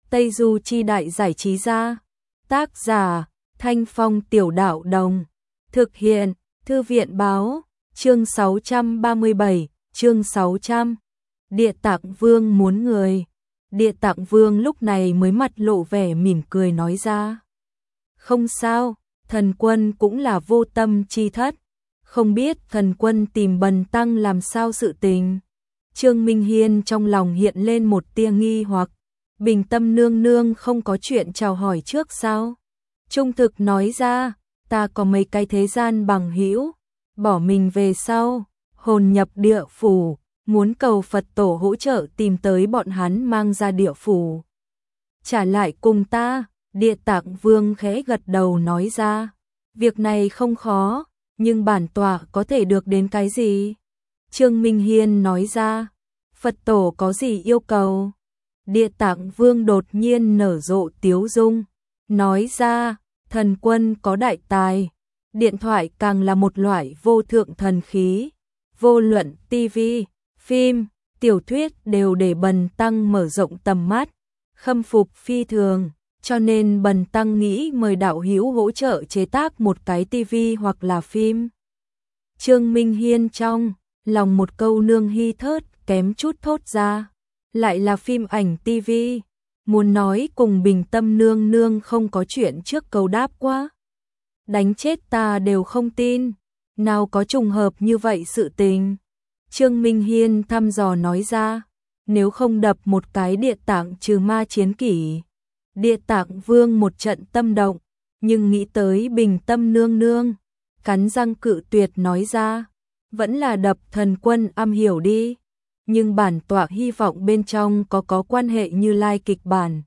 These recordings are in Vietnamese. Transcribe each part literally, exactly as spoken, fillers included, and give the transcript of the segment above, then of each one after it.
Tây Du Chi Đại Giải Trí Gia. Tác giả, Thanh Phong Tiểu Đạo Đồng. Thực hiện, Thư viện Báo. Chương sáu trăm ba mươi bảy, chương sáu trăm. Địa Tạng Vương muốn người. Địa Tạng Vương lúc này mới mặt lộ vẻ mỉm cười nói ra. Không sao, thần quân cũng là vô tâm chi thất. Không biết thần quân tìm Bần Tăng làm sao sự tình. Trương Minh Hiên trong lòng hiện lên một tia nghi hoặc. Bình Tâm nương nương không có chuyện chào hỏi trước sao? Trung thực nói ra, ta có mấy cái thế gian bằng hữu, bỏ mình về sau, hồn nhập địa phủ, muốn cầu Phật tổ hỗ trợ tìm tới bọn hắn mang ra địa phủ. Trả lại cùng ta, Địa Tạng Vương khẽ gật đầu nói ra, việc này không khó, nhưng bản tọa có thể được đến cái gì? Trương Minh Hiên nói ra, Phật tổ có gì yêu cầu? Địa Tạng Vương đột nhiên nở rộ tiếu dung, nói ra, thần quân có đại tài, điện thoại càng là một loại vô thượng thần khí, vô luận ti vi, phim, tiểu thuyết đều để Bần Tăng mở rộng tầm mắt, khâm phục phi thường, cho nên Bần Tăng nghĩ mời đạo hữu hỗ trợ chế tác một cái tivi hoặc là phim. Trương Minh Hiên trong lòng một câu nương hy thớt kém chút thốt ra, lại là phim ảnh tivi, muốn nói cùng Bình Tâm nương nương không có chuyện trước câu đáp quá. Đánh chết ta đều không tin, nào có trùng hợp như vậy sự tình. Trương Minh Hiên thăm dò nói ra, nếu không đập một cái địa tạng trừ ma chiến kỷ. Địa Tạng Vương một trận tâm động, nhưng nghĩ tới Bình Tâm nương nương, cắn răng cự tuyệt nói ra, vẫn là đập thần quân am hiểu đi. Nhưng bản tọa hy vọng bên trong có có quan hệ Như Lai kịch bản,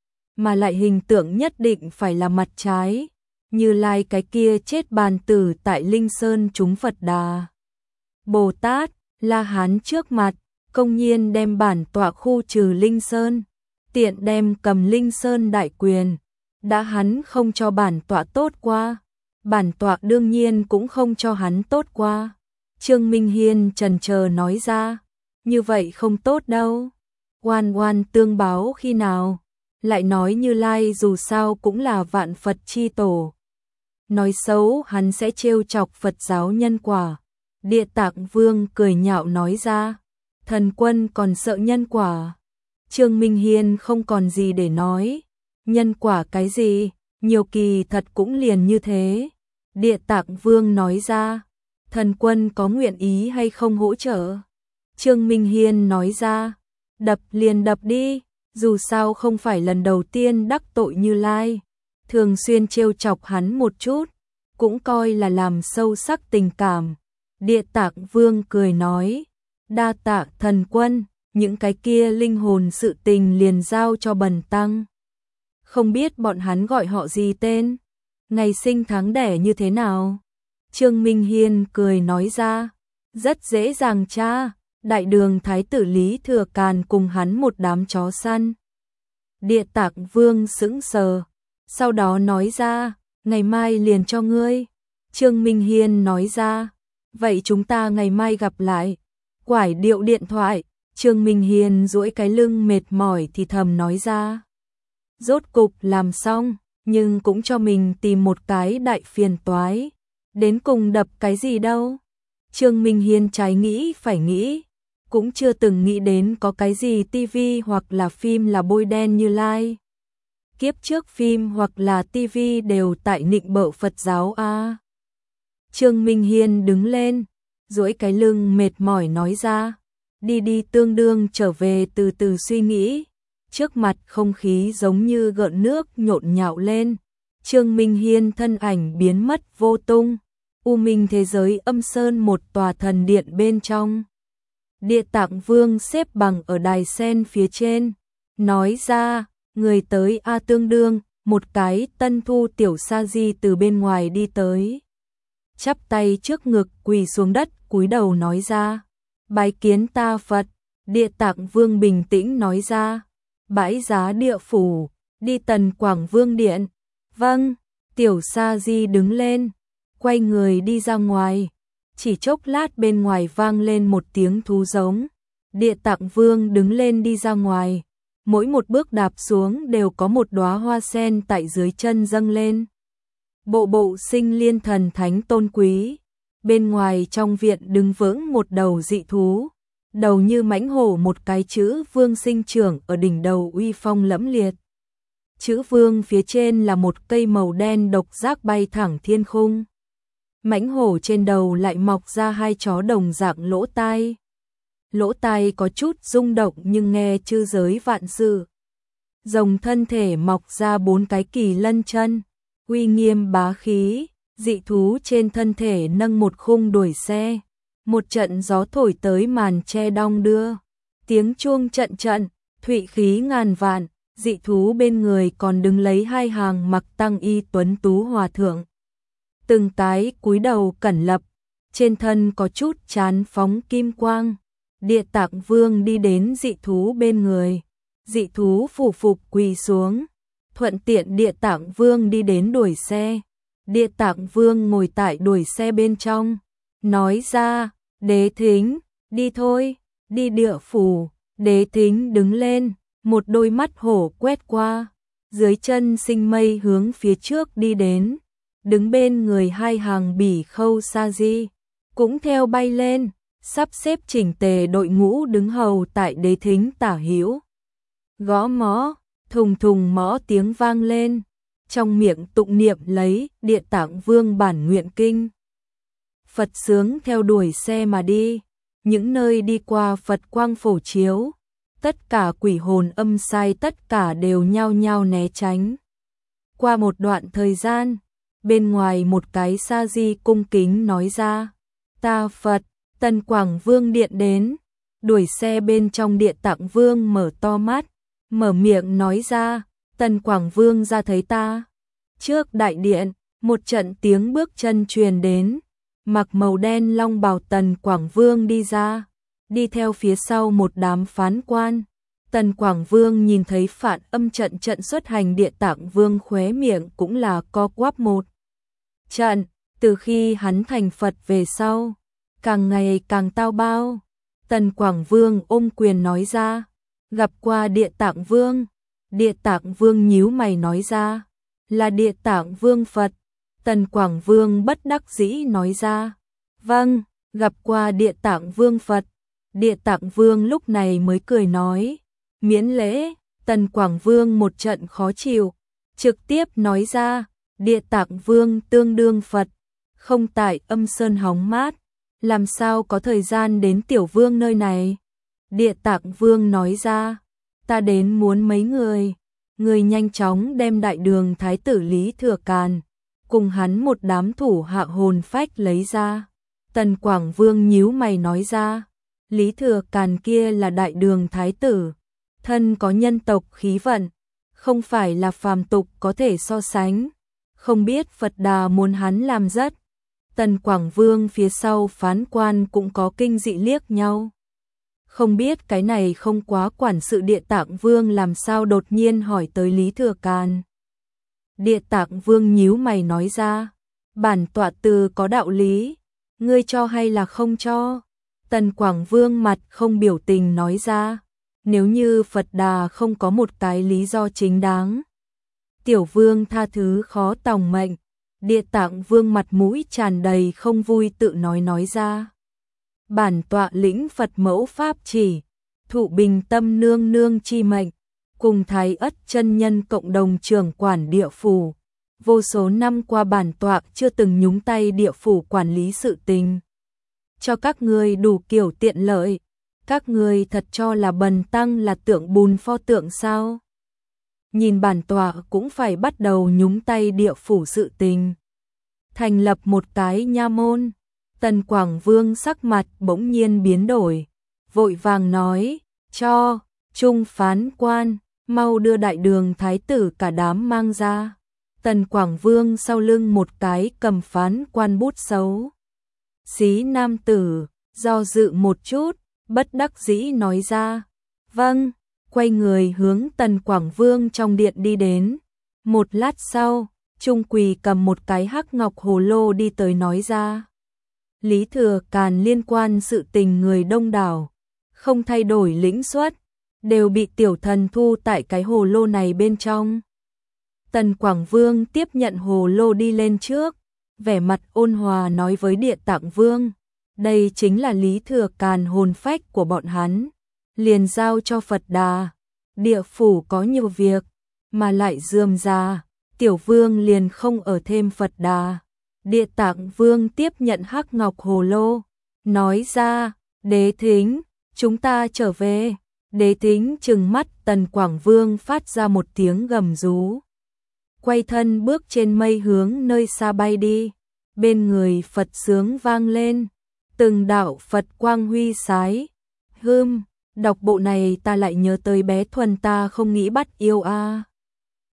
mà lại hình tượng nhất định phải là mặt trái, Như Lai cái kia chết bàn tử tại Linh Sơn chúng Phật Đà Bồ Tát, La Hán trước mặt, công nhiên đem bản tọa khu trừ Linh Sơn, tiện đem cầm Linh Sơn đại quyền, đã hắn không cho bản tọa tốt qua, bản tọa đương nhiên cũng không cho hắn tốt qua. Trương Minh Hiên chần chờ nói ra, như vậy không tốt đâu. Oan oan tương báo khi nào? Lại nói Như Lai dù sao cũng là vạn Phật chi tổ. Nói xấu hắn sẽ trêu chọc Phật giáo nhân quả. Địa Tạng Vương cười nhạo nói ra, thần quân còn sợ nhân quả. Trương Minh Hiên không còn gì để nói. Nhân quả cái gì? Nhiều kỳ thật cũng liền như thế. Địa Tạng Vương nói ra, thần quân có nguyện ý hay không hỗ trợ? Trương Minh Hiên nói ra, đập liền đập đi, dù sao không phải lần đầu tiên đắc tội Như Lai, thường xuyên trêu chọc hắn một chút, cũng coi là làm sâu sắc tình cảm. Địa Tạng Vương cười nói, đa tạ thần quân, những cái kia linh hồn sự tình liền giao cho Bần Tăng. Không biết bọn hắn gọi họ gì tên, ngày sinh tháng đẻ như thế nào? Trương Minh Hiên cười nói ra, rất dễ dàng cha. Đại đường thái tử Lý Thừa Càn cùng hắn một đám chó săn. Địa Tạng Vương sững sờ, sau đó nói ra, ngày mai liền cho ngươi. Trương Minh Hiên nói ra, vậy chúng ta ngày mai gặp lại. Quải điệu điện thoại, Trương Minh Hiên duỗi cái lưng mệt mỏi thì thầm nói ra. Rốt cục làm xong, nhưng cũng cho mình tìm một cái đại phiền toái. Đến cùng đập cái gì đâu? Trương Minh Hiên trái nghĩ phải nghĩ. Cũng chưa từng nghĩ đến có cái gì tivi hoặc là phim là bôi đen Như Lai. Kiếp trước phim hoặc là tivi đều tại nịnh bợ Phật giáo a. À. Trương Minh Hiên đứng lên, duỗi cái lưng mệt mỏi nói ra, đi đi tương đương trở về từ từ suy nghĩ. Trước mặt không khí giống như gợn nước nhộn nhạo lên. Trương Minh Hiên thân ảnh biến mất vô tung. U minh thế giới âm sơn một tòa thần điện bên trong. Địa Tạng Vương xếp bằng ở đài sen phía trên, nói ra, người tới a tương đương, một cái tân thu tiểu sa di từ bên ngoài đi tới. Chắp tay trước ngực quỳ xuống đất cúi đầu nói ra, bái kiến ta Phật. Địa Tạng Vương bình tĩnh nói ra, bãi giá địa phủ, đi Tần Quảng Vương điện. Vâng, tiểu sa di đứng lên, quay người đi ra ngoài. Chỉ chốc lát bên ngoài vang lên một tiếng thú giống. Địa Tạng Vương đứng lên đi ra ngoài. mỗi một bước đạp xuống đều có một đóa hoa sen tại dưới chân dâng lên. Bộ bộ sinh liên thần thánh tôn quý, bên ngoài trong viện đứng vững một đầu dị thú, đầu như mãnh hổ, một cái chữ vương sinh trưởng ở đỉnh đầu uy phong lẫm liệt. Chữ vương phía trên là một cây màu đen độc giác bay thẳng thiên khung. Mãnh hổ trên đầu lại mọc ra hai chó đồng dạng lỗ tai. Lỗ tai có chút rung động nhưng nghe chư giới vạn sự. Rồng thân thể mọc ra bốn cái kỳ lân chân, uy nghiêm bá khí, dị thú trên thân thể nâng một khung đuổi xe. Một trận gió thổi tới màn che đong đưa, tiếng chuông trận trận, thụy khí ngàn vạn, dị thú bên người còn đứng lấy hai hàng mặc tăng y tuấn tú hòa thượng. Từng cái cúi đầu cẩn lập, trên thân có chút chán phóng kim quang. Địa Tạng Vương đi đến dị thú bên người, dị thú phủ phục quỳ xuống, thuận tiện Địa Tạng Vương đi đến đuổi xe. Địa Tạng Vương ngồi tại đuổi xe bên trong, nói ra, Đế Thính, đi thôi, đi địa phủ. Đế Thính đứng lên, một đôi mắt hổ quét qua, dưới chân sinh mây hướng phía trước đi đến, đứng bên người hai hàng bỉ khâu sa di, cũng theo bay lên, sắp xếp chỉnh tề đội ngũ đứng hầu tại Đế Thính tả hữu. Gõ mõ, thùng thùng mõ tiếng vang lên, trong miệng tụng niệm lấy Địa Tạng Vương bản nguyện kinh. Phật sướng theo đuổi xe mà đi, những nơi đi qua Phật quang phổ chiếu, tất cả quỷ hồn âm sai tất cả đều nhao nhao né tránh. Qua một đoạn thời gian, bên ngoài một cái sa di cung kính nói ra, ta Phật, Tần Quảng Vương điện đến. Đuổi xe bên trong Địa Tạng Vương mở to mắt, mở miệng nói ra, Tần Quảng Vương ra thấy ta. Trước đại điện, một trận tiếng bước chân truyền đến, mặc màu đen long bào Tần Quảng Vương đi ra, đi theo phía sau một đám phán quan. Tần Quảng Vương nhìn thấy Phạn Âm trận trận xuất hành, Địa Tạng Vương khóe miệng cũng là co quắp một trận, từ khi hắn thành Phật về sau, càng ngày càng tao bao. Tần Quảng Vương ôm quyền nói ra, gặp qua Địa Tạng Vương. Địa Tạng Vương nhíu mày nói ra, là Địa Tạng Vương Phật. Tần Quảng Vương bất đắc dĩ nói ra, vâng, gặp qua Địa Tạng Vương Phật. Địa Tạng Vương lúc này mới cười nói, miễn lễ. Tần Quảng Vương một trận khó chịu, trực tiếp nói ra, Địa Tạng Vương tương đương Phật, không tại Âm Sơn hóng mát, làm sao có thời gian đến tiểu vương nơi này. Địa Tạng Vương nói ra, ta đến muốn mấy người. Người nhanh chóng đem đại đường thái tử Lý Thừa Càn cùng hắn một đám thủ hạ hồn phách lấy ra. Tần Quảng Vương nhíu mày nói ra, Lý Thừa Càn kia là đại đường thái tử, thân có nhân tộc khí vận, không phải là phàm tục có thể so sánh, không biết Phật Đà muốn hắn làm rất. Tần Quảng Vương phía sau phán quan cũng có kinh dị liếc nhau. Không biết cái này không quá quản sự Địa Tạng Vương làm sao đột nhiên hỏi tới Lý Thừa Càn. Địa Tạng Vương nhíu mày nói ra, bản tọa từ có đạo lý, ngươi cho hay là không cho? Tần Quảng Vương mặt không biểu tình nói ra, nếu như Phật Đà không có một cái lý do chính đáng, tiểu vương tha thứ khó tòng mệnh. Địa Tạng Vương mặt mũi tràn đầy không vui tự nói nói ra, bản tọa lĩnh Phật mẫu pháp chỉ, thụ Bình Tâm nương nương chi mệnh, cùng Thái Ất chân nhân cộng đồng trưởng quản địa phủ. Vô số năm qua bản tọa chưa từng nhúng tay địa phủ quản lý sự tình, cho các ngươi đủ kiểu tiện lợi. Các ngươi thật cho là bần tăng là tượng bùn pho tượng sao? Nhìn bản tọa cũng phải bắt đầu nhúng tay địa phủ sự tình, thành lập một cái nha môn. Tần Quảng Vương sắc mặt bỗng nhiên biến đổi, vội vàng nói, cho trung phán quan mau đưa đại đường thái tử cả đám mang ra. Tần Quảng Vương sau lưng một cái cầm phán quan bút xấu xí nam tử, do dự một chút, bất đắc dĩ nói ra, vâng, quay người hướng Tần Quảng Vương trong điện đi đến. Một lát sau, Trung Quỳ cầm một cái hắc ngọc hồ lô đi tới nói ra, Lý Thừa Càn liên quan sự tình người đông đảo, không thay đổi lĩnh suất, đều bị tiểu thần thu tại cái hồ lô này bên trong. Tần Quảng Vương tiếp nhận hồ lô đi lên trước, vẻ mặt ôn hòa nói với Địa Tạng Vương, đây chính là lý thừa càn hồn phách của bọn hắn, liền giao cho Phật Đà. Địa phủ có nhiều việc, mà lại rườm rà, tiểu vương liền không ở thêm Phật Đà. Địa Tạng Vương tiếp nhận hắc ngọc hồ lô, nói ra, Đế Thính, chúng ta trở về. Đế Thính trừng mắt, Tần Quảng Vương phát ra một tiếng gầm rú, quay thân bước trên mây hướng nơi xa bay đi. Bên người Phật sướng vang lên, từng đạo Phật quang huy sái. Hưm, đọc bộ này ta lại nhớ tới bé Thuần ta không nghĩ bắt yêu a. À.